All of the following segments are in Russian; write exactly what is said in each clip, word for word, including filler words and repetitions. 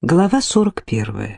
Глава сорок первая.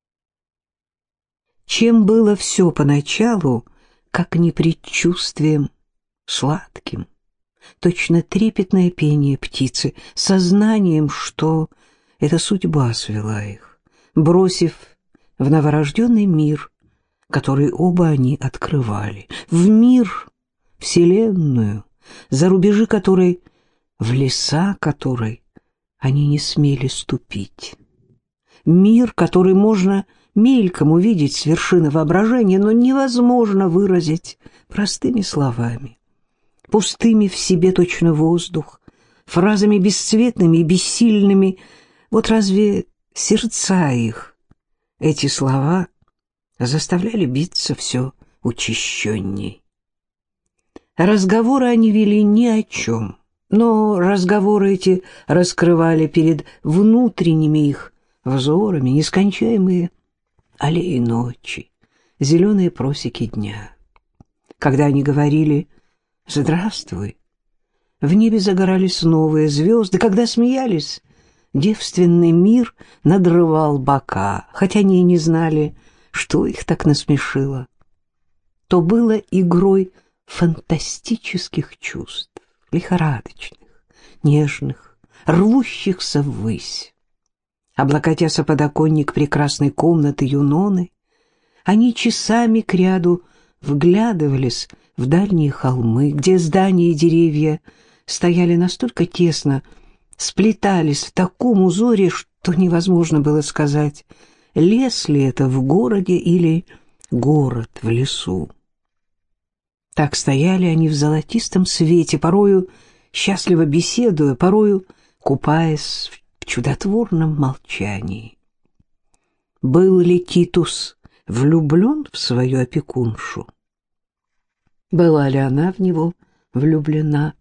Чем было все поначалу, как не предчувствием сладким, точно трепетное пение птицы, сознанием, что эта судьба свела их, бросив в новорожденный мир, который оба они открывали, в мир, вселенную, за рубежи которой, в леса которой они не смели ступить. Мир, который можно мельком увидеть с вершины воображения, но невозможно выразить простыми словами, пустыми в себе точно воздух, фразами бесцветными и бессильными. Вот разве сердца их, эти слова, заставляли биться все учащенней? Разговоры они вели ни о чем, но разговоры эти раскрывали перед внутренними их взорами нескончаемые аллеи ночи, зеленые просеки дня. Когда они говорили «Здравствуй», в небе загорались новые звезды, когда смеялись, девственный мир надрывал бока, хотя они и не знали, что их так насмешило. То было игрой фантастических чувств, лихорадочных, нежных, рвущихся ввысь. Облокотясь о подоконник прекрасной комнаты Юноны, они часами кряду вглядывались в дальние холмы, где здания и деревья стояли настолько тесно, сплетались в таком узоре, что невозможно было сказать, лес ли это в городе или город в лесу. Так стояли они в золотистом свете, порою счастливо беседуя, порою купаясь в в чудотворном молчании. Был ли Титус влюблен в свою опекуншу? Была ли она в него влюблена?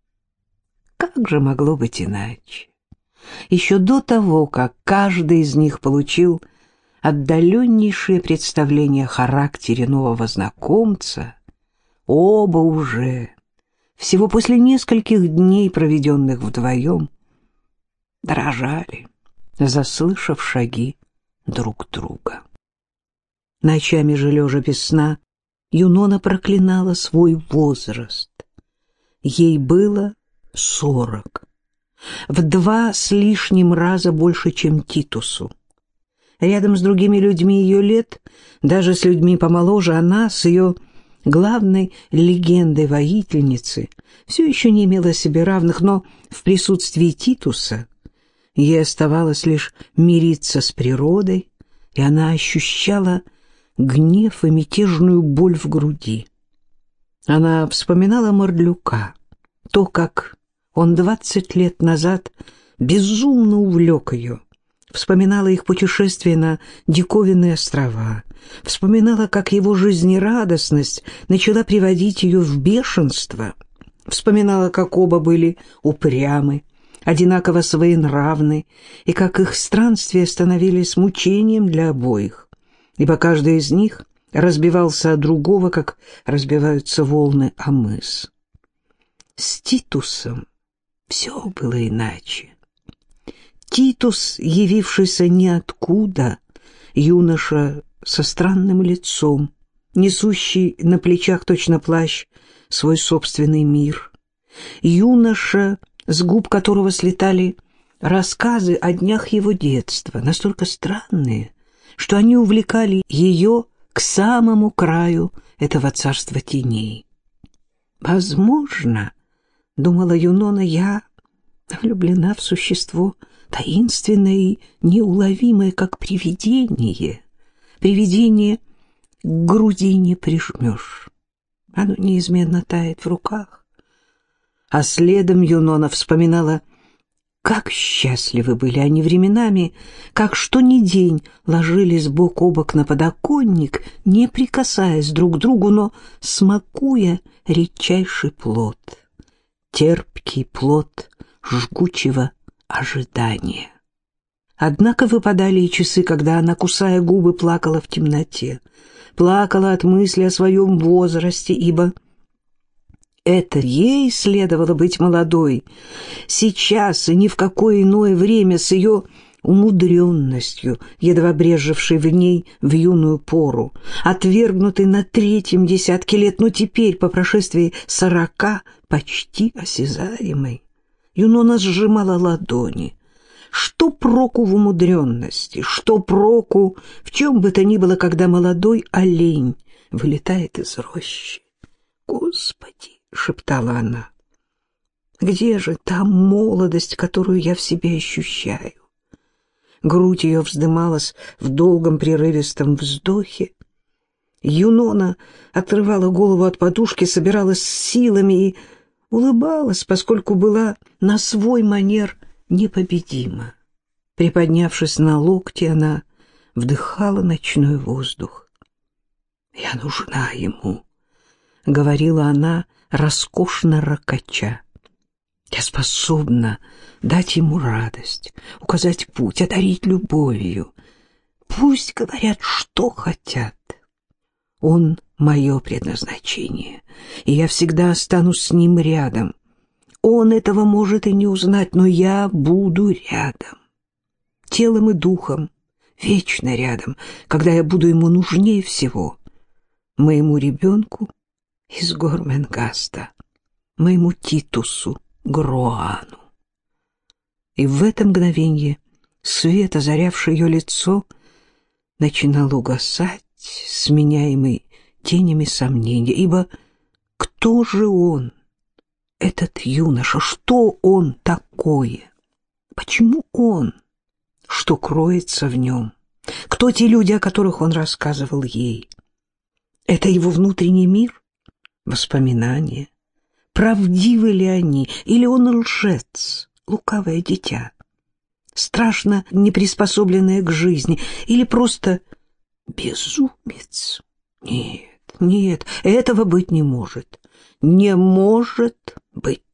Как же могло быть иначе? Еще до того, как каждый из них получил отдаленнейшее представление о характере нового знакомца, оба уже, всего после нескольких дней, проведенных вдвоем, дрожали, заслышав шаги друг друга. Ночами же, лежа без сна, Юнона проклинала свой возраст. Ей было сорок, в два с лишним раза больше, чем Титусу. Рядом с другими людьми ее лет, даже с людьми помоложе, она с ее главной легендой-воительницы все еще не имела себе равных, но в присутствии Титуса ей оставалось лишь мириться с природой, и она ощущала гнев и мятежную боль в груди. Она вспоминала Мордлюка, то, как он двадцать лет назад безумно увлек ее, вспоминала их путешествие на диковинные острова, вспоминала, как его жизнерадостность начала приводить ее в бешенство, вспоминала, как оба были упрямы, одинаково своенравны, и как их странствия становились мучением для обоих, ибо каждый из них разбивался о другого, как разбиваются волны о мыс. С Титусом все было иначе. Титус, явившийся ниоткуда, юноша со странным лицом, несущий на плечах точно плащ свой собственный мир, юноша, с губ которого слетали рассказы о днях его детства, настолько странные, что они увлекали ее к самому краю этого царства теней. «Возможно, — думала Юнона, — я влюблена в существо таинственное и неуловимое, как привидение. Привидение к груди не прижмешь, оно неизменно тает в руках». А следом Юнона вспоминала, как счастливы были они временами, как что ни день ложились бок о бок на подоконник, не прикасаясь друг к другу, но смакуя редчайший плод, терпкий плод жгучего ожидания. Однако выпадали и часы, когда она, кусая губы, плакала в темноте, плакала от мысли о своем возрасте, ибо это ей следовало быть молодой. Сейчас и ни в какое иное время с ее умудренностью, едва брежевшей в ней в юную пору, отвергнутой на третьем десятке лет, но теперь, по прошествии сорока, почти осязаемой. Юнона сжимала ладони. Что проку в умудренности, что проку в чем бы то ни было, когда молодой олень вылетает из рощи? «Господи!» — шептала она. «Где же та молодость, которую я в себе ощущаю?» Грудь ее вздымалась в долгом прерывистом вздохе. Юнона отрывала голову от подушки, собиралась с силами и улыбалась, поскольку была на свой манер непобедима. Приподнявшись на локте, она вдыхала ночной воздух. «Я нужна ему», — говорила она, роскошно ракача. «Я способна дать ему радость, указать путь, одарить любовью. Пусть говорят, что хотят. Он — мое предназначение, и я всегда останусь с ним рядом. Он этого может и не узнать, но я буду рядом. Телом и духом, вечно рядом, когда я буду ему нужнее всего. Моему ребенку из Горменгаста, моему Титусу Гроану». И в это мгновенье свет, озарявший ее лицо, начинал угасать, сменяемый тенями сомнения, ибо кто же он, этот юноша, что он такое? Почему он? Что кроется в нем? Кто те люди, о которых он рассказывал ей? Это его внутренний мир? Воспоминания? Правдивы ли они? Или он лжец, лукавое дитя, страшно неприспособленное к жизни? Или просто безумец? Нет, нет, этого быть не может. Не может быть.